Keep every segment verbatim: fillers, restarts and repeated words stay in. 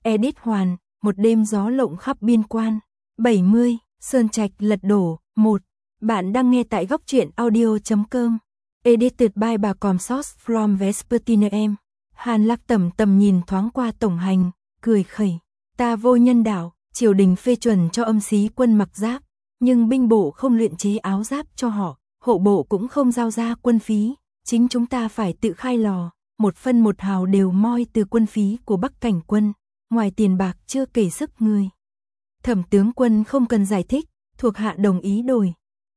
Edit Hoàn, một đêm gió lộng khắp biên quan. bảy mươi, Sơn Trạch lật đổ, một. Bạn đang nghe tại góc truyện audio chấm com. Edited by bà Com Source from Vespertine em. Hàn Lạc tầm tầm nhìn thoáng qua tổng hành, cười khẩy. Ta vô nhân đạo, triều đình phê chuẩn cho âm xí quân mặc giáp, nhưng binh bộ không luyện chế áo giáp cho họ, hộ bộ cũng không giao ra quân phí, chính chúng ta phải tự khai lò, một phân một hào đều moi từ quân phí của Bắc Cảnh quân, ngoài tiền bạc chưa kể sức người. Thẩm tướng quân không cần giải thích, thuộc hạ đồng ý đổi.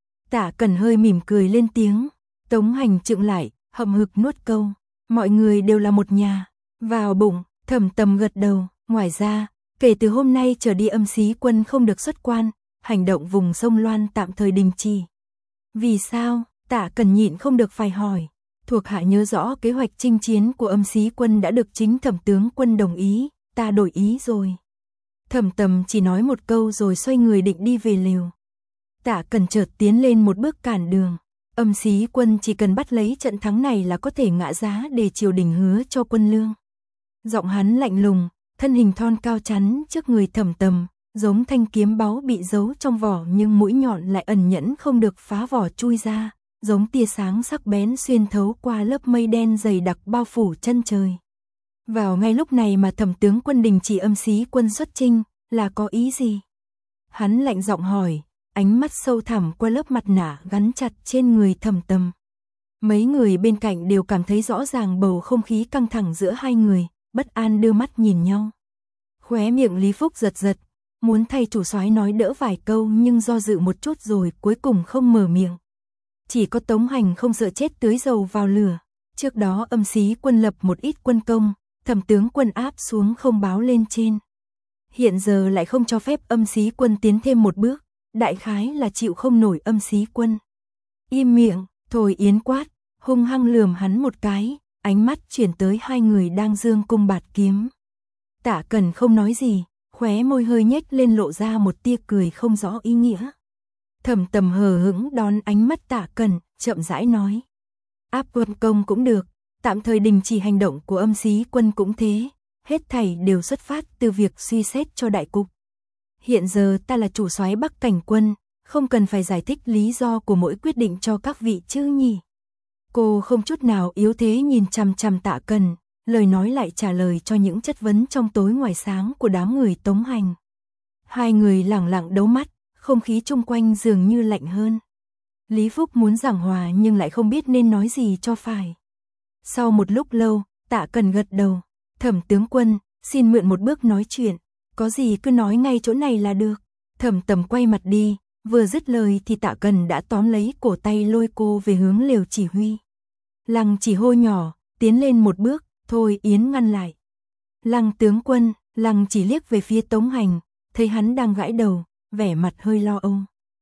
Tạ Cẩn hơi mỉm cười lên tiếng, Tống Hành trượng lại, hậm hực nuốt câu, mọi người đều là một nhà, vào bụng, Thẩm Tầm gật đầu, ngoài ra, kể từ hôm nay trở đi âm xí quân không được xuất quan, hành động vùng sông Loan tạm thời đình chỉ. Vì sao? Tạ Cẩn nhịn không được phải hỏi. Thuộc hạ nhớ rõ kế hoạch chinh chiến của âm xí quân đã được chính Thẩm tướng quân đồng ý, ta đổi ý rồi. Thẩm Tầm chỉ nói một câu rồi xoay người định đi về lều. Tạ Cẩn chợt tiến lên một bước cản đường. Âm xí quân chỉ cần bắt lấy trận thắng này là có thể ngã giá để triều đình hứa cho quân lương. Giọng hắn lạnh lùng, thân hình thon cao chắn trước người Thẩm Tầm, giống thanh kiếm báu bị giấu trong vỏ nhưng mũi nhọn lại ẩn nhẫn không được phá vỏ chui ra, giống tia sáng sắc bén xuyên thấu qua lớp mây đen dày đặc bao phủ chân trời. Vào ngay lúc này mà Thẩm tướng quân đình chỉ âm xí quân xuất chinh, là có ý gì? Hắn lạnh giọng hỏi, ánh mắt sâu thẳm qua lớp mặt nạ gắn chặt trên người Thẩm Tầm. Mấy người bên cạnh đều cảm thấy rõ ràng bầu không khí căng thẳng giữa hai người, bất an đưa mắt nhìn nhau. Khóe miệng Lý Phúc giật giật, muốn thay chủ soái nói đỡ vài câu nhưng do dự một chút rồi cuối cùng không mở miệng. Chỉ có Tống Hành không sợ chết tưới dầu vào lửa. Trước đó âm xí quân lập một ít quân công, Thẩm tướng quân áp xuống không báo lên trên. Hiện giờ lại không cho phép âm xí quân tiến thêm một bước, đại khái là chịu không nổi âm xí quân. Im miệng, Thôi Yến quát, hung hăng lườm hắn một cái, ánh mắt chuyển tới hai người đang giương cung bạt kiếm. Tạ Cẩn không nói gì, khóe môi hơi nhếch lên lộ ra một tia cười không rõ ý nghĩa. Thẩm Tầm hờ hững đón ánh mắt Tạ Cẩn, chậm rãi nói. Áp quân công cũng được, tạm thời đình chỉ hành động của âm xí quân cũng thế, hết thảy đều xuất phát từ việc suy xét cho đại cục. Hiện giờ ta là chủ soái Bắc Cảnh quân, không cần phải giải thích lý do của mỗi quyết định cho các vị chứ nhỉ. Cô không chút nào yếu thế nhìn chằm chằm Tạ Cẩn, lời nói lại trả lời cho những chất vấn trong tối ngoài sáng của đám người Tống Hành. Hai người lẳng lặng đấu mắt, không khí chung quanh dường như lạnh hơn. Lý Phúc muốn giảng hòa nhưng lại không biết nên nói gì cho phải. Sau một lúc lâu, Tạ Cẩn gật đầu. Thẩm tướng quân, xin mượn một bước nói chuyện, có gì cứ nói ngay chỗ này là được. Thẩm Tầm quay mặt đi, vừa dứt lời thì Tạ Cẩn đã tóm lấy cổ tay lôi cô về hướng lều chỉ huy. Lăng chỉ hô nhỏ, tiến lên một bước, Thôi Yến ngăn lại. Lăng tướng quân, Lăng chỉ liếc về phía Tống Hành, thấy hắn đang gãi đầu, vẻ mặt hơi lo âu.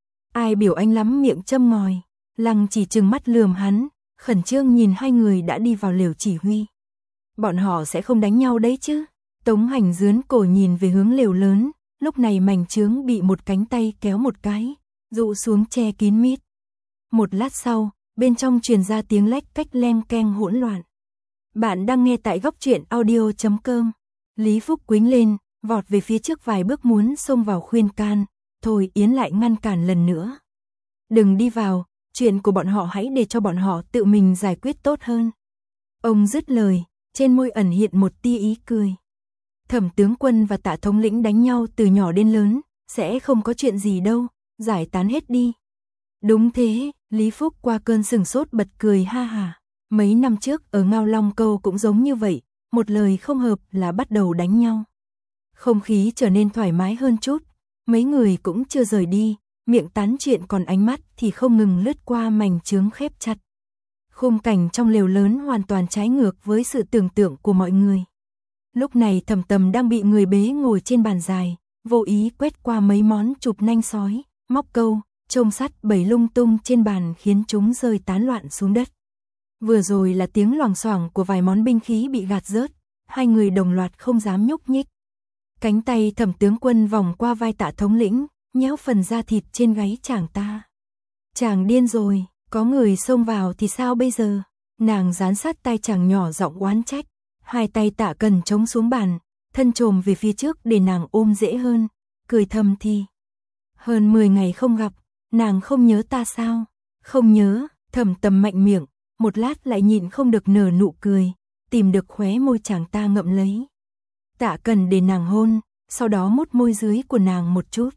Ai biểu anh lắm miệng châm ngòi. Lăng chỉ trừng mắt lườm hắn, khẩn trương nhìn hai người đã đi vào lều chỉ huy. Bọn họ sẽ không đánh nhau đấy chứ? Tống Hành dướn cổ nhìn về hướng lều lớn, lúc này mảnh chướng bị một cánh tay kéo một cái, dụ xuống che kín mít. Một lát sau, bên trong truyền ra tiếng lách cách leng keng hỗn loạn. Bạn đang nghe tại góc truyện audio chấm com. Lý Phúc quĩnh lên, vọt về phía trước vài bước muốn xông vào khuyên can, Thôi Yến lại ngăn cản lần nữa. Đừng đi vào, chuyện của bọn họ hãy để cho bọn họ tự mình giải quyết tốt hơn. Ông dứt lời, trên môi ẩn hiện một tia ý cười. Thẩm tướng quân và Tạ thống lĩnh đánh nhau từ nhỏ đến lớn, sẽ không có chuyện gì đâu, giải tán hết đi. Đúng thế, Lý Phúc qua cơn sừng sốt bật cười ha hà. Mấy năm trước ở Ngao Long Câu cũng giống như vậy, một lời không hợp là bắt đầu đánh nhau. Không khí trở nên thoải mái hơn chút, mấy người cũng chưa rời đi, miệng tán chuyện còn ánh mắt thì không ngừng lướt qua mảnh chướng khép chặt. Khung cảnh trong lều lớn hoàn toàn trái ngược với sự tưởng tượng của mọi người. Lúc này Thẩm Tầm đang bị người bế ngồi trên bàn dài, vô ý quét qua mấy món chụp nanh sói, móc câu, chôm sắt bày lung tung trên bàn khiến chúng rơi tán loạn xuống đất. Vừa rồi là tiếng loảng xoảng của vài món binh khí bị gạt rớt, hai người đồng loạt không dám nhúc nhích. Cánh tay Thẩm tướng quân vòng qua vai Tạ thống lĩnh, nhéo phần da thịt trên gáy chàng ta. Chàng điên rồi, có người xông vào thì sao bây giờ? Nàng dán sát tai chàng nhỏ giọng oán trách, hai tay Tạ Cẩn chống xuống bàn, thân trồm về phía trước để nàng ôm dễ hơn, cười thầm thì. Hơn mười ngày không gặp, nàng không nhớ ta sao? Không nhớ, Thẩm Tầm mạnh miệng, một lát lại nhịn không được nở nụ cười, tìm được khóe môi chàng ta ngậm lấy. Tạ Cần để nàng hôn, sau đó mút môi dưới của nàng một chút.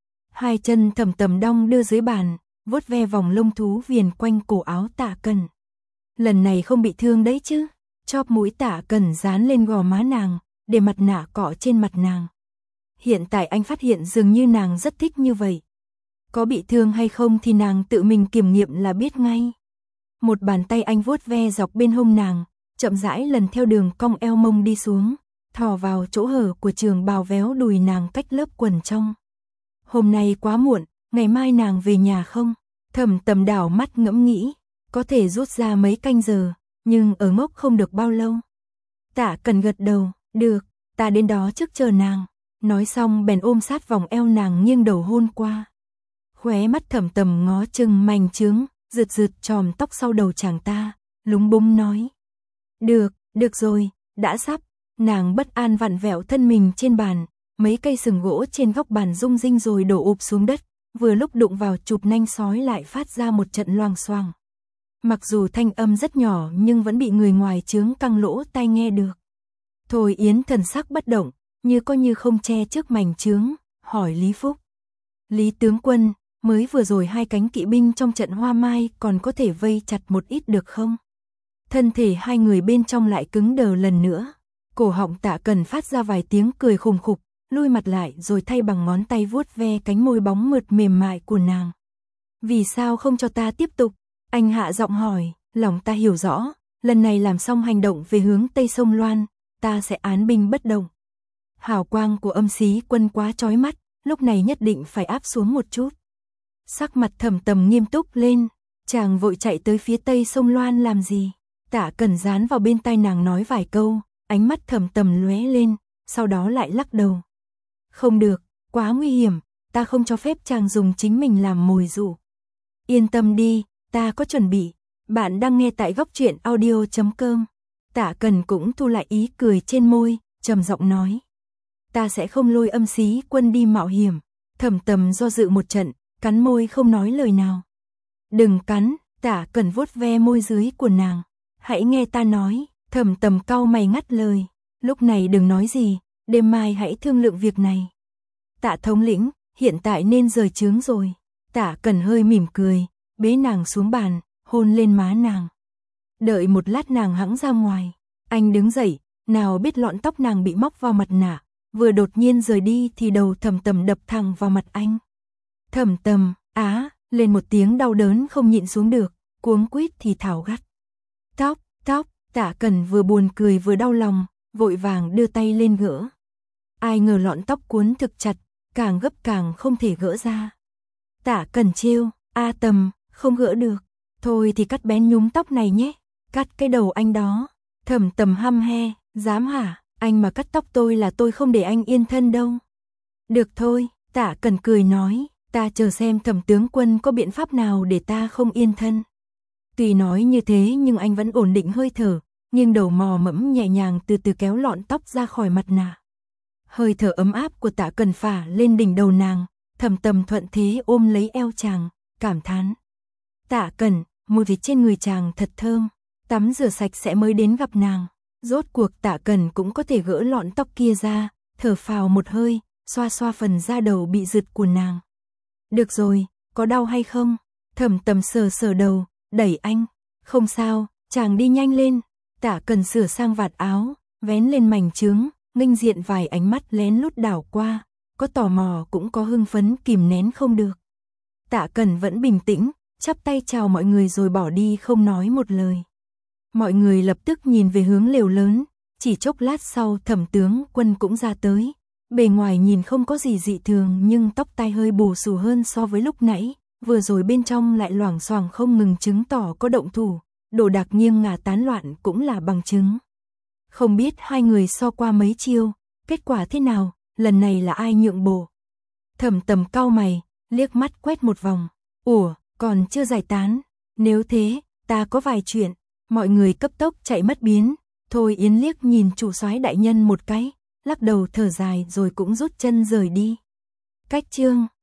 Hai chân Thẩm Tầm đong đưa dưới bàn, vuốt ve vòng lông thú viền quanh cổ áo Tạ Cần. Lần này không bị thương đấy chứ? Chóp mũi Tạ Cần dán lên gò má nàng, để mặt nạ cọ trên mặt nàng. Hiện tại anh phát hiện dường như nàng rất thích như vậy. Có bị thương hay không thì nàng tự mình kiểm nghiệm là biết ngay. Một bàn tay anh vuốt ve dọc bên hông nàng, chậm rãi lần theo đường cong eo mông đi xuống, thò vào chỗ hở của trường bào véo đùi nàng cách lớp quần trong. Hôm nay quá muộn, ngày mai nàng về nhà không? Thẩm Tầm đảo mắt ngẫm nghĩ, có thể rút ra mấy canh giờ, nhưng ở ngốc không được bao lâu. Tạ Cần gật đầu, được, ta đến đó trước chờ nàng. Nói xong bèn ôm sát vòng eo nàng nghiêng đầu hôn qua. Khóe mắt Thẩm Tầm ngó chừng mảnh trướng, rượt rượt chòm tóc sau đầu chàng ta, lúng búng nói. Được, được rồi, đã sắp. Nàng bất an vặn vẹo thân mình trên bàn, mấy cây sừng gỗ trên góc bàn rung rinh rồi đổ ụp xuống đất, vừa lúc đụng vào chụp nanh sói lại phát ra một trận loang xoang. Mặc dù thanh âm rất nhỏ nhưng vẫn bị người ngoài chướng căng lỗ tai nghe được. Thôi Yến thần sắc bất động, như coi như không che trước mảnh chướng, hỏi Lý Phúc. Lý tướng quân, mới vừa rồi hai cánh kỵ binh trong trận Hoa Mai còn có thể vây chặt một ít được không? Thân thể hai người bên trong lại cứng đờ lần nữa. Cổ họng Tạ Cần phát ra vài tiếng cười khùng khục, lui mặt lại rồi thay bằng ngón tay vuốt ve cánh môi bóng mượt mềm mại của nàng. Vì sao không cho ta tiếp tục? Anh hạ giọng hỏi, lòng ta hiểu rõ, lần này làm xong hành động về hướng Tây Sông Loan, ta sẽ án binh bất động. Hào quang của Âm Xí quân quá chói mắt, lúc này nhất định phải áp xuống một chút. Sắc mặt Thẩm Tầm nghiêm túc lên, chàng vội chạy tới phía Tây Sông Loan làm gì? Tạ Cần dán vào bên tai nàng nói vài câu, ánh mắt Thẩm Tầm lóe lên, sau đó lại lắc đầu. Không được, quá nguy hiểm, ta không cho phép chàng dùng chính mình làm mồi dụ. Yên tâm đi, ta có chuẩn bị. Bạn đang nghe tại góc truyện audio chấm com. Tạ Cần cũng thu lại ý cười trên môi, trầm giọng nói. Ta sẽ không lôi Âm Xí quân đi mạo hiểm. Thẩm Tầm do dự một trận, cắn môi không nói lời nào. Đừng cắn, Tạ Cần vuốt ve môi dưới của nàng. Hãy nghe ta nói. Thẩm Tầm cau mày ngắt lời. Lúc này đừng nói gì, đêm mai hãy thương lượng việc này. Tạ thống lĩnh, hiện tại nên rời trướng rồi. Tạ Cần hơi mỉm cười, bế nàng xuống bàn, hôn lên má nàng. Đợi một lát nàng hẵng ra ngoài. Anh đứng dậy, nào biết lọn tóc nàng bị móc vào mặt nạ. Vừa đột nhiên rời đi thì đầu Thẩm Tầm đập thẳng vào mặt anh. Thẩm Tầm, á, lên một tiếng đau đớn không nhịn xuống được, cuống quýt thì thảo gắt. Tóc, tóc, Tạ Cần vừa buồn cười vừa đau lòng, vội vàng đưa tay lên gỡ. Ai ngờ lọn tóc cuốn thực chặt, càng gấp càng không thể gỡ ra. Tạ Cần trêu, a Tầm, không gỡ được, thôi thì cắt bén nhúm tóc này nhé, cắt cái đầu anh đó. Thẩm Tầm hăm he, dám hả, anh mà cắt tóc tôi là tôi không để anh yên thân đâu. Được thôi, Tạ Cần cười nói, ta chờ xem Thẩm tướng quân có biện pháp nào để ta không yên thân. Tuy nói như thế nhưng anh vẫn ổn định hơi thở, nghiêng đầu mò mẫm nhẹ nhàng từ từ kéo lọn tóc ra khỏi mặt nạ. Hơi thở ấm áp của Tạ Cần phả lên đỉnh đầu nàng, Thẩm Tầm thuận thế ôm lấy eo chàng, cảm thán. Tạ Cần, mùi thịt trên người chàng thật thơm, tắm rửa sạch sẽ mới đến gặp nàng. Rốt cuộc Tạ Cần cũng có thể gỡ lọn tóc kia ra, thở phào một hơi, xoa xoa phần da đầu bị rực của nàng. Được rồi, có đau hay không? Thẩm Tầm sờ sờ đầu, đẩy anh. Không sao, chàng đi nhanh lên. Tạ Cần sửa sang vạt áo, vén lên mảnh trướng, nghênh diện vài ánh mắt lén lút đảo qua, có tò mò cũng có hưng phấn kìm nén không được. Tạ Cần vẫn bình tĩnh, chắp tay chào mọi người rồi bỏ đi không nói một lời. Mọi người lập tức nhìn về hướng lều lớn, chỉ chốc lát sau Thẩm tướng quân cũng ra tới. Bề ngoài nhìn không có gì dị thường nhưng tóc tai hơi bù xù hơn so với lúc nãy, vừa rồi bên trong lại loảng xoảng không ngừng chứng tỏ có động thủ, đồ đạc nghiêng ngả tán loạn cũng là bằng chứng. Không biết hai người so qua mấy chiêu, kết quả thế nào, lần này là ai nhượng bộ. Thẩm Tầm cau mày, liếc mắt quét một vòng, ủa, còn chưa giải tán, nếu thế, ta có vài chuyện. Mọi người cấp tốc chạy mất biến, Thôi Yến liếc nhìn chủ soái đại nhân một cái, lắc đầu thở dài rồi cũng rút chân rời đi. Cách chương